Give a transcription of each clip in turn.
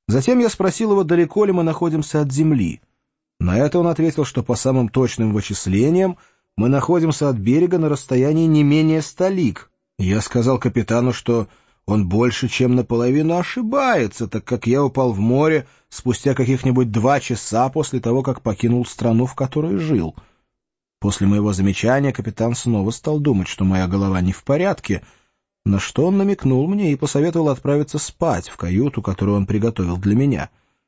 Затем я спросил его, далеко ли мы находимся от Земли. На это он ответил, что по самым точным вычислениям мы находимся от берега на расстоянии не менее 100 лиг. Я сказал капитану, что он больше чем наполовину ошибается, так как я упал в море спустя каких-нибудь 2 часа после того, как покинул страну, в которой жил. После моего замечания капитан снова стал думать, что моя голова не в порядке, на что он намекнул мне и посоветовал отправиться спать в каюту, которую он приготовил для меня.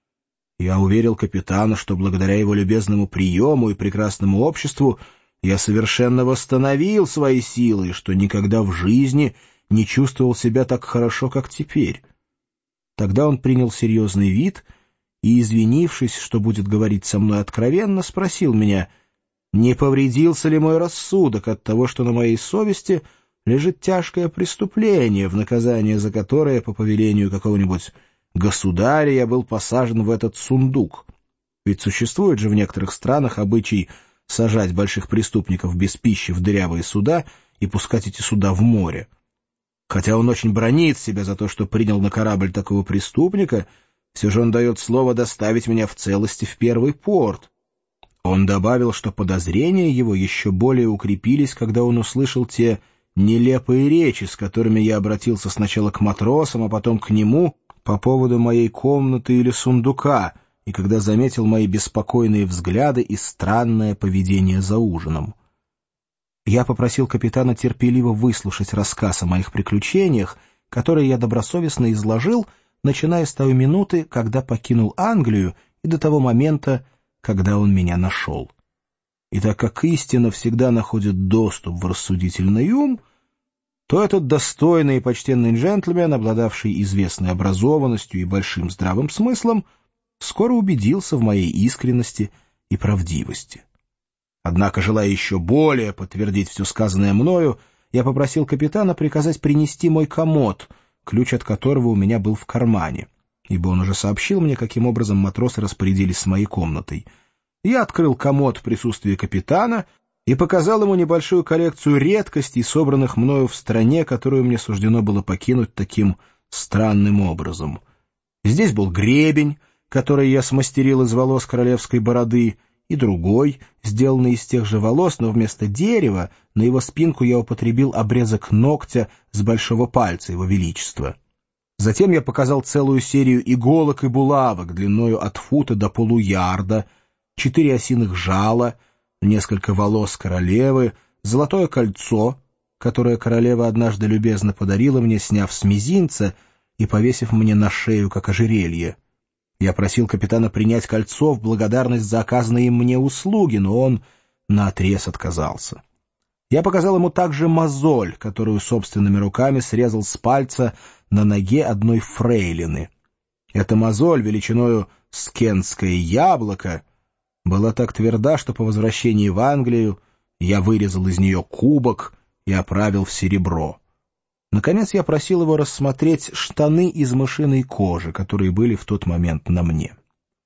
Я уверил капитана, что благодаря его любезному приему и прекрасному обществу я совершенно восстановил свои силы и что никогда в жизни не чувствовал себя так хорошо, как теперь. Тогда он принял серьезный вид и, извинившись, что будет говорить со мной откровенно, спросил меня, не повредился ли мой рассудок от того, что на моей совести лежит тяжкое преступление, в наказание за которое, по повелению какого-нибудь государя, я был посажен в этот сундук. Ведь существует же в некоторых странах обычай сажать больших преступников без пищи в дырявые суда и пускать эти суда в море. Хотя он очень бранит себя за то, что принял на корабль такого преступника, все же он дает слово доставить меня в целости в первый порт. Он добавил, что подозрения его еще более укрепились, когда он услышал те нелепые речи, с которыми я обратился сначала к матросам, а потом к нему по поводу моей комнаты или сундука, и когда заметил мои беспокойные взгляды и странное поведение за ужином. Я попросил капитана терпеливо выслушать рассказ о моих приключениях, которые я добросовестно изложил, начиная с той минуты, когда покинул Англию, и до того момента, когда он меня нашел. И так как истина всегда находит доступ в рассудительный ум, то этот достойный и почтенный джентльмен, обладавший известной образованностью и большим здравым смыслом, скоро убедился в моей искренности и правдивости. Однако, желая еще более подтвердить все сказанное мною, я попросил капитана приказать принести мой комод, ключ от которого у меня был в кармане, ибо он уже сообщил мне, каким образом матросы распорядились с моей комнатой. Я открыл комод в присутствии капитана и показал ему небольшую коллекцию редкостей, собранных мною в стране, которую мне суждено было покинуть таким странным образом. Здесь был гребень, который я смастерил из волос королевской бороды, и другой, сделанный из тех же волос, но вместо дерева на его спинку я употребил обрезок ногтя с большого пальца его величества. Затем я показал целую серию иголок и булавок длиною от фута до полуярда, 4 осиных жала, несколько волос королевы, золотое кольцо, которое королева однажды любезно подарила мне, сняв с мизинца и повесив мне на шею, как ожерелье. Я просил капитана принять кольцо в благодарность за оказанные мне услуги, но он наотрез отказался. Я показал ему также мозоль, которую собственными руками срезал с пальца на ноге одной фрейлины. Эта мозоль, величиною с кентское яблоко, была так тверда, что по возвращении в Англию я вырезал из нее кубок и оправил в серебро. Наконец я просил его рассмотреть штаны из мышиной кожи, которые были в тот момент на мне.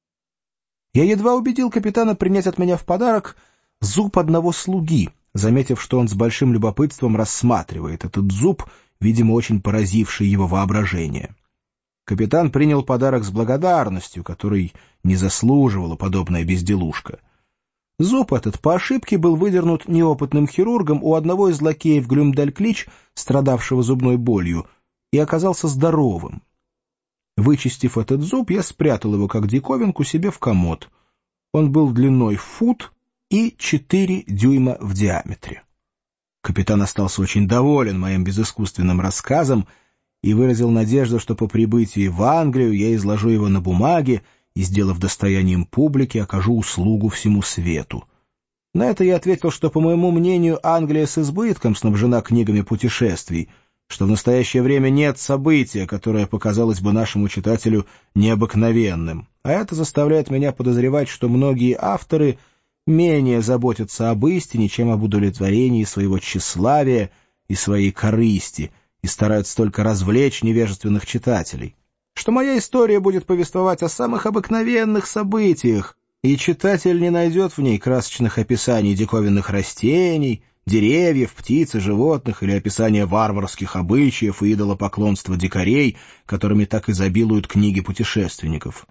Я едва убедил капитана принять от меня в подарок зуб одного слуги, заметив, что он с большим любопытством рассматривает этот зуб, видимо, очень поразивший его воображение. Капитан принял подарок с благодарностью, которой не заслуживала подобная безделушка. Зуб этот по ошибке был выдернут неопытным хирургом у одного из лакеев Глюмдальклич, страдавшего зубной болью, и оказался здоровым. Вычистив этот зуб, я спрятал его как диковинку себе в комод. Он был длиной фут и 4 дюйма в диаметре. Капитан остался очень доволен моим безыскусственным рассказом и выразил надежду, что по прибытии в Англию я изложу его на бумаге и, сделав достоянием публики, окажу услугу всему свету. На это я ответил, что, по моему мнению, Англия с избытком снабжена книгами путешествий, что в настоящее время нет события, которое показалось бы нашему читателю необыкновенным, а это заставляет меня подозревать, что многие авторы менее заботятся об истине, чем об удовлетворении своего тщеславия и своей корысти, и стараются только развлечь невежественных читателей, что моя история будет повествовать о самых обыкновенных событиях, и читатель не найдет в ней красочных описаний диковинных растений, деревьев, птиц и животных или описание варварских обычаев и идолопоклонства дикарей, которыми так изобилуют книги путешественников.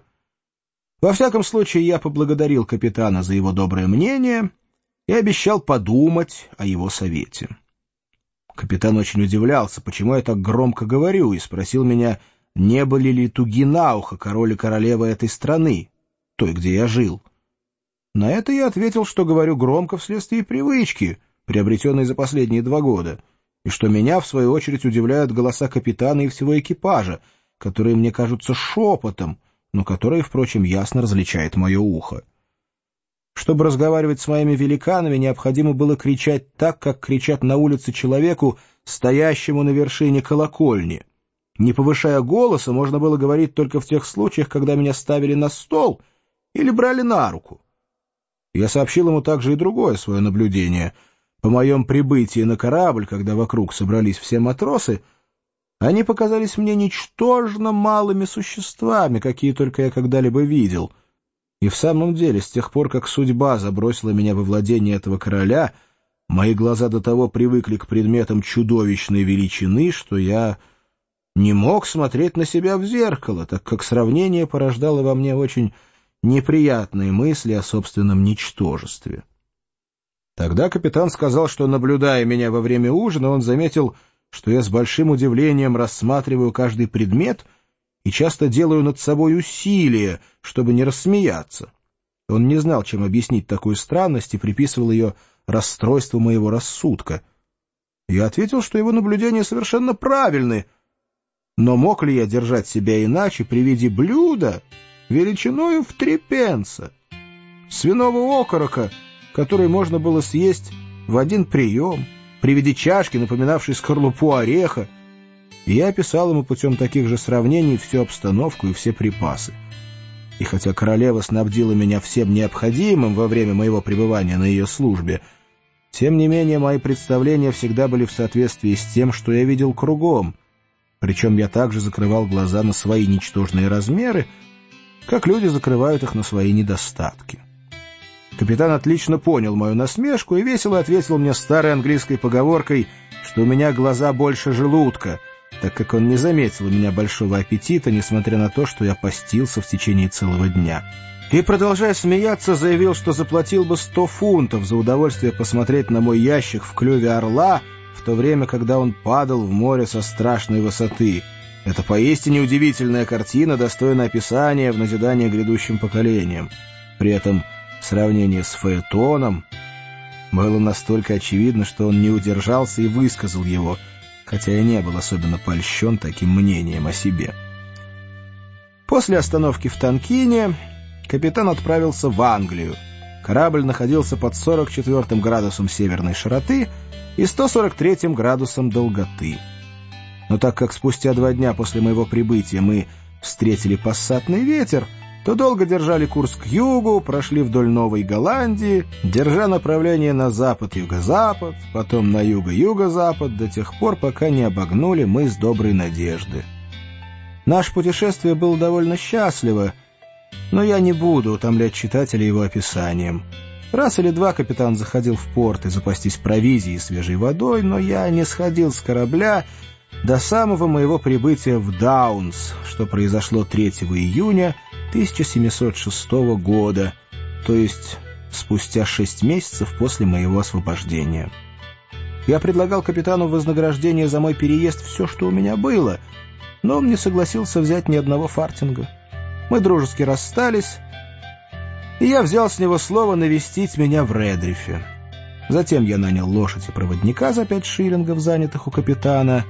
Во всяком случае, я поблагодарил капитана за его доброе мнение и обещал подумать о его совете. Капитан очень удивлялся, почему я так громко говорю, и спросил меня, не были ли туги на ухо король и королева этой страны, той, где я жил. На это я ответил, что говорю громко вследствие привычки, приобретенной за последние 2 года, и что меня, в свою очередь, удивляют голоса капитана и всего экипажа, которые мне кажутся шепотом, но которые, впрочем, ясно различает мое ухо. Чтобы разговаривать с моими великанами, необходимо было кричать так, как кричат на улице человеку, стоящему на вершине колокольни. Не повышая голоса, можно было говорить только в тех случаях, когда меня ставили на стол или брали на руку. Я сообщил ему также и другое свое наблюдение. По моем прибытии на корабль, когда вокруг собрались все матросы, они показались мне ничтожно малыми существами, какие только я когда-либо видел. И в самом деле, с тех пор, как судьба забросила меня во владение этого короля, мои глаза до того привыкли к предметам чудовищной величины, что я не мог смотреть на себя в зеркало, так как сравнение порождало во мне очень неприятные мысли о собственном ничтожестве. Тогда капитан сказал, что, наблюдая меня во время ужина, он заметил, что я с большим удивлением рассматриваю каждый предмет и часто делаю над собой усилия, чтобы не рассмеяться. Он не знал, чем объяснить такую странность, и приписывал ее расстройству моего рассудка. Я ответил, что его наблюдения совершенно правильны, но мог ли я держать себя иначе при виде блюда величиною в 3 пенса, свиного окорока, который можно было съесть в 1 прием, при виде чашки, напоминавшей скорлупу ореха, и я описал ему путем таких же сравнений всю обстановку и все припасы. И хотя королева снабдила меня всем необходимым во время моего пребывания на ее службе, тем не менее мои представления всегда были в соответствии с тем, что я видел кругом, причем я также закрывал глаза на свои ничтожные размеры, как люди закрывают их на свои недостатки. Капитан отлично понял мою насмешку и весело ответил мне старой английской поговоркой, что у меня глаза больше желудка, так как он не заметил у меня большого аппетита, несмотря на то, что я постился в течение целого дня. И, продолжая смеяться, заявил, что заплатил бы 100 фунтов за удовольствие посмотреть на мой ящик в клюве орла, в то время, когда он падал в море со страшной высоты. Это поистине удивительная картина, достойная описания в назидание грядущим поколениям. При этом сравнение с фаэтоном было настолько очевидно, что он не удержался и высказал его, хотя я не был особенно польщен таким мнением о себе. После остановки в Танкине капитан отправился в Англию. Корабль находился под 44 градусом северной широты и 143 градусом долготы. Но так как спустя 2 дня после моего прибытия мы встретили пассатный ветер, то долго держали курс к югу, прошли вдоль Новой Голландии, держа направление на запад-юго-запад, потом на юго-юго-запад, до тех пор, пока не обогнули мыс Доброй Надежды. Наше путешествие было довольно счастливо, но я не буду утомлять читателя его описанием. Раз или 2 капитан заходил в порт и запастись провизией и свежей водой, но я не сходил с корабля до самого моего прибытия в Даунс, что произошло 3 июня 1706 года, то есть спустя 6 месяцев после моего освобождения. Я предлагал капитану в вознаграждение за мой переезд все, что у меня было, но он не согласился взять ни одного фартинга. Мы дружески расстались, и я взял с него слово навестить меня в Редрифе. Затем я нанял лошадь и проводника за 5 шиллингов, занятых у капитана.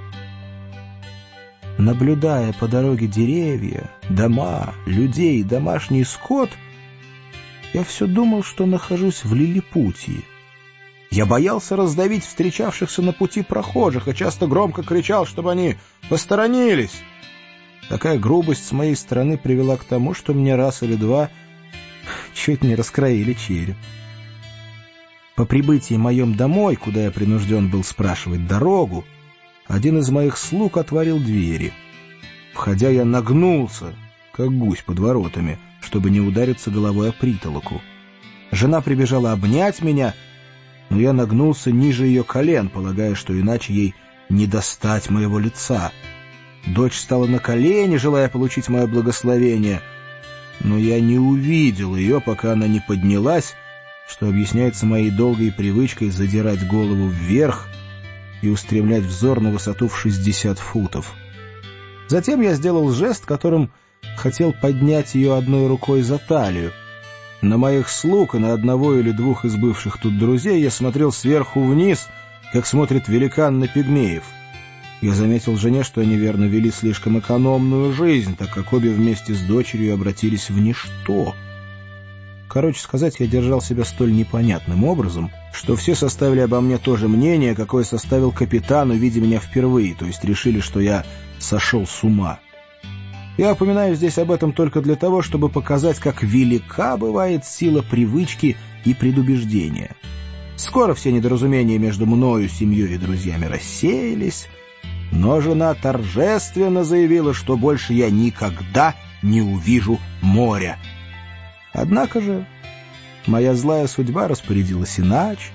Наблюдая по дороге деревья, дома, людей, домашний скот, я все думал, что нахожусь в Лилипутии. Я боялся раздавить встречавшихся на пути прохожих и часто громко кричал, чтобы они посторонились. Такая грубость с моей стороны привела к тому, что мне раз или 2 чуть не раскроили череп. По прибытии моем домой, куда я принужден был спрашивать дорогу, один из моих слуг отворил двери. Входя, я нагнулся, как гусь под воротами, чтобы не удариться головой о притолоку. Жена прибежала обнять меня, но я нагнулся ниже ее колен, полагая, что иначе ей не достать моего лица. Дочь стала на колени, желая получить мое благословение, но я не увидел ее, пока она не поднялась, что объясняется моей долгой привычкой задирать голову вверх и устремлять взор на высоту в 60 футов. Затем я сделал жест, которым хотел поднять ее одной рукой за талию. На моих слуг и на одного или двух из бывших тут друзей я смотрел сверху вниз, как смотрит великан на пигмеев. Я заметил жене, что они верно вели слишком экономную жизнь, так как обе вместе с дочерью обратились в ничто. Короче сказать, я держал себя столь непонятным образом, что все составили обо мне то же мнение, какое составил капитан, увидя меня впервые, то есть решили, что я сошел с ума. Я упоминаю здесь об этом только для того, чтобы показать, как велика бывает сила привычки и предубеждения. Скоро все недоразумения между мною, семьей и друзьями рассеялись, но жена торжественно заявила, что больше я никогда не увижу моря. Однако же моя злая судьба распорядилась иначе,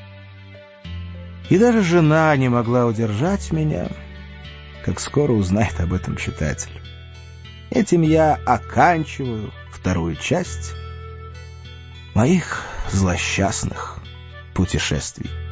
и даже жена не могла удержать меня, как скоро узнает об этом читатель. Этим я оканчиваю вторую часть моих злосчастных путешествий.